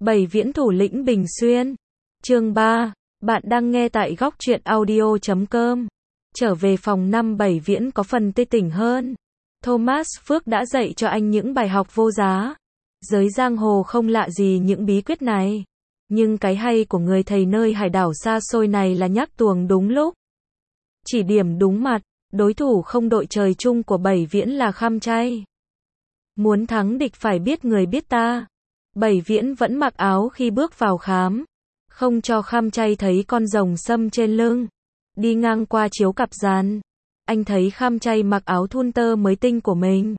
Bảy Viễn thủ lĩnh Bình Xuyên. Chương 3. Bạn đang nghe tại góc truyện audio.com. Trở về phòng 5 Bảy Viễn có phần tươi tỉnh hơn. Thomas Phước đã dạy cho anh những bài học vô giá. Giới giang hồ không lạ gì những bí quyết này. Nhưng cái hay của người thầy nơi hải đảo xa xôi này là nhắc tuồng đúng lúc. Chỉ điểm đúng mặt, đối thủ không đội trời chung của Bảy Viễn là Kham Chay. Muốn thắng địch phải biết người biết ta. Bảy Viễn vẫn mặc áo khi bước vào khám. Không cho Kham Chay thấy con rồng sâm trên lưng. Đi ngang qua chiếu cặp giàn. Anh thấy Kham Chay mặc áo thun tơ mới tinh của mình.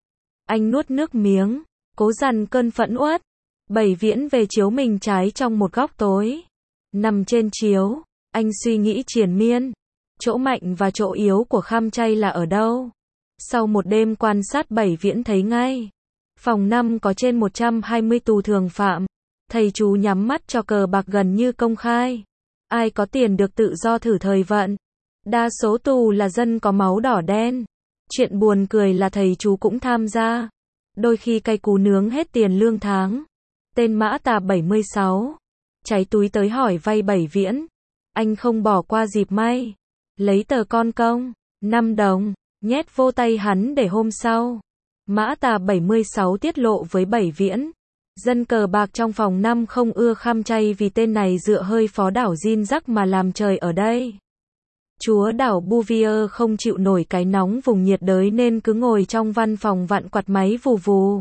Anh nuốt nước miếng, cố dằn cơn phẫn uất. Bảy Viễn về chiếu mình trái trong một góc tối. Nằm trên chiếu, anh suy nghĩ triền miên. Chỗ mạnh và chỗ yếu của Kham Chay là ở đâu? Sau một đêm quan sát Bảy Viễn thấy ngay. Phòng 5 có trên 120 tù thường phạm. Thầy chú nhắm mắt cho cờ bạc gần như công khai. Ai có tiền được tự do thử thời vận. Đa số tù là dân có máu đỏ đen. Chuyện buồn cười là thầy chú cũng tham gia. Đôi khi cay cú nướng hết tiền lương tháng. Tên Mã Tà 76. Cháy túi tới hỏi vay Bảy Viễn. Anh không bỏ qua dịp may. Lấy tờ con công, 5 đồng, nhét vô tay hắn để hôm sau. Mã Tà 76 tiết lộ với Bảy Viễn. Dân cờ bạc trong phòng 5 không ưa Kham Chay vì tên này dựa hơi phó đảo Jin Rắc mà làm trời ở đây. Chúa đảo Bouvier không chịu nổi cái nóng vùng nhiệt đới nên cứ ngồi trong văn phòng vặn quạt máy vù vù.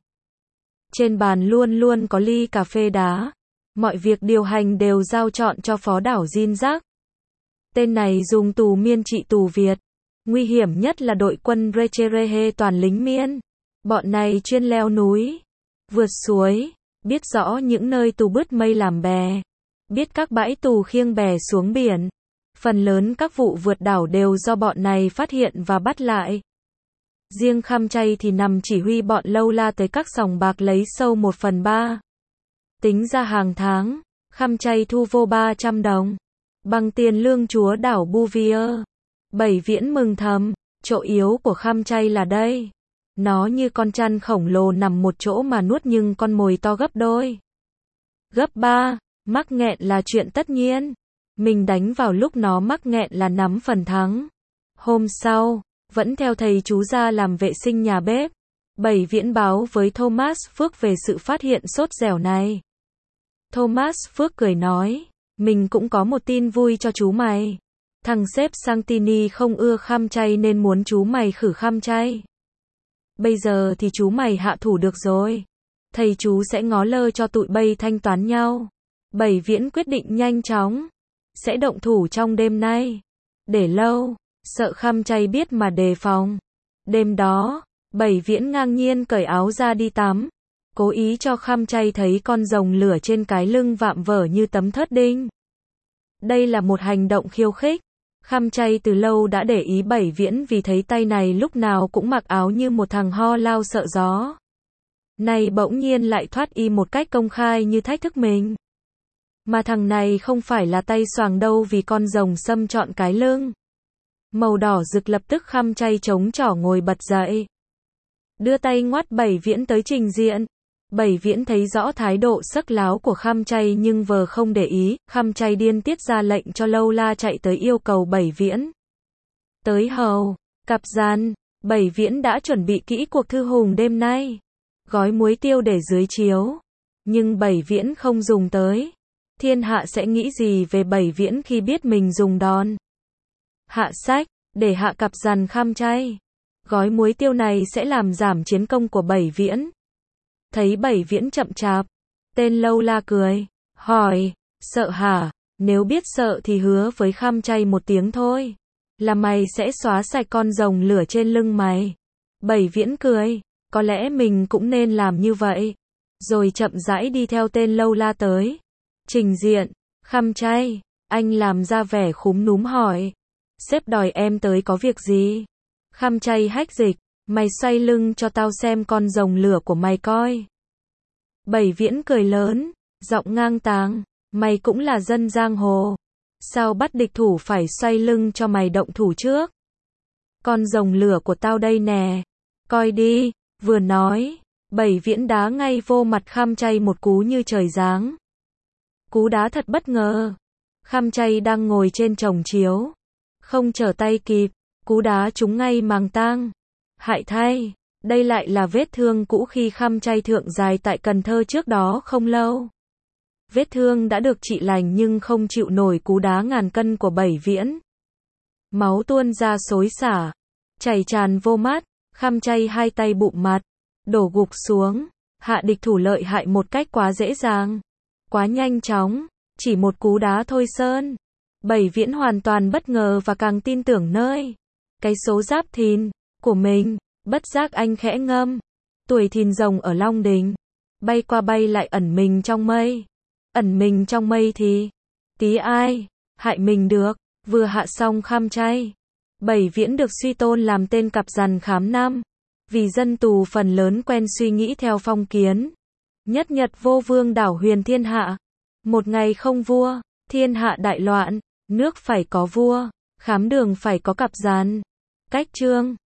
Trên bàn luôn luôn có ly cà phê đá. Mọi việc điều hành đều giao chọn cho phó đảo Jin Rắc. Tên này dùng tù miên trị tù Việt. Nguy hiểm nhất là đội quân Recherehe toàn lính miên. Bọn này chuyên leo núi, vượt suối, biết rõ những nơi tù bứt mây làm bè, biết các bãi tù khiêng bè xuống biển. Phần lớn các vụ vượt đảo đều do bọn này phát hiện và bắt lại. Riêng Kham Chay thì nằm chỉ huy bọn lâu la tới các sòng bạc lấy sâu 1/3. Tính ra hàng tháng, Kham Chay thu vô 300 đồng. Bằng tiền lương chúa đảo Bouvier. Bảy Viễn mừng thầm, chỗ yếu của Kham Chay là đây. Nó như con chăn khổng lồ nằm một chỗ mà nuốt nhưng con mồi to gấp đôi. Gấp 3, mắc nghẹn là chuyện tất nhiên. Mình đánh vào lúc nó mắc nghẹn là nắm phần thắng. Hôm sau, vẫn theo thầy chú ra làm vệ sinh nhà bếp. Bảy Viễn báo với Thomas Phước về sự phát hiện sốt dẻo này. Thomas Phước cười nói, mình cũng có một tin vui cho chú mày. Thằng sếp Santini không ưa Kham Chay nên muốn chú mày khử Kham Chay. Bây giờ thì chú mày hạ thủ được rồi. Thầy chú sẽ ngó lơ cho tụi bay thanh toán nhau. Bảy Viễn quyết định nhanh chóng. Sẽ động thủ trong đêm nay. Để lâu, sợ Kham Chay biết mà đề phòng. Đêm đó, Bảy Viễn ngang nhiên cởi áo ra đi tắm. Cố ý cho Kham Chay thấy con rồng lửa trên cái lưng vạm vỡ như tấm thớt đinh. Đây là một hành động khiêu khích. Kham Chay từ lâu đã để ý Bảy Viễn vì thấy tay này lúc nào cũng mặc áo như một thằng ho lao sợ gió. Này bỗng nhiên lại thoát y một cách công khai như thách thức mình. Mà thằng này không phải là tay xoàng đâu vì con rồng sâm trọn cái lưng. Màu đỏ rực lập tức Kham Chay chống chỏ ngồi bật dậy. Đưa tay ngoắt Bảy Viễn tới trình diện. Bảy Viễn thấy rõ thái độ sắc láo của Kham Chay nhưng vờ không để ý. Kham Chay điên tiết ra lệnh cho lâu la chạy tới yêu cầu Bảy Viễn. Tới hầu, cặp giàn, Bảy Viễn đã chuẩn bị kỹ cuộc thư hùng đêm nay. Gói muối tiêu để dưới chiếu. Nhưng Bảy Viễn không dùng tới. Thiên hạ sẽ nghĩ gì về Bảy Viễn khi biết mình dùng đòn. Hạ sách, để hạ cặp giàn Kham Chay. Gói muối tiêu này sẽ làm giảm chiến công của Bảy Viễn. Thấy Bảy Viễn chậm chạp, tên lâu la cười, hỏi, sợ hả? Nếu biết sợ thì hứa với Kham Chay một tiếng thôi. Là mày sẽ xóa sạch con rồng lửa trên lưng mày. Bảy Viễn cười, có lẽ mình cũng nên làm như vậy. Rồi chậm rãi đi theo tên lâu la tới. Trình diện, Kham Chay, anh làm ra vẻ khúm núm hỏi. Sếp đòi em tới có việc gì? Kham Chay hách dịch, mày xoay lưng cho tao xem con rồng lửa của mày coi. Bảy Viễn cười lớn, giọng ngang tàng, mày cũng là dân giang hồ. Sao bắt địch thủ phải xoay lưng cho mày động thủ trước? Con rồng lửa của tao đây nè, coi đi, vừa nói, Bảy Viễn đá ngay vô mặt Kham Chay một cú như trời giáng. Cú đá thật bất ngờ. Kham Chay đang ngồi trên chồng chiếu, không trở tay kịp, cú đá trúng ngay màng tang. Hại thay, đây lại là vết thương cũ khi Kham Chay thượng dài tại Cần Thơ trước đó không lâu. Vết thương đã được trị lành nhưng không chịu nổi cú đá ngàn cân của Bảy Viễn. Máu tuôn ra xối xả, chảy tràn vô mắt, Kham Chay hai tay bụm mặt, đổ gục xuống, hạ địch thủ lợi hại một cách quá dễ dàng, quá nhanh chóng, chỉ một cú đá thôi sơn. Bảy Viễn hoàn toàn bất ngờ và càng tin tưởng nơi cái số giáp thìn của mình, bất giác anh khẽ ngâm. Tuổi Thìn rồng ở Long Đình, bay qua bay lại ẩn mình trong mây. Ẩn mình trong mây thì tí ai hại mình được. Vừa hạ xong Kham Chay, Bảy Viễn được suy tôn làm tên cặp rằn khám năm. Vì dân tù phần lớn quen suy nghĩ theo phong kiến. Nhất nhật vô vương đảo huyền thiên hạ. Một ngày không vua, thiên hạ đại loạn. Nước phải có vua, khám đường phải có cặp rằn. Cách chương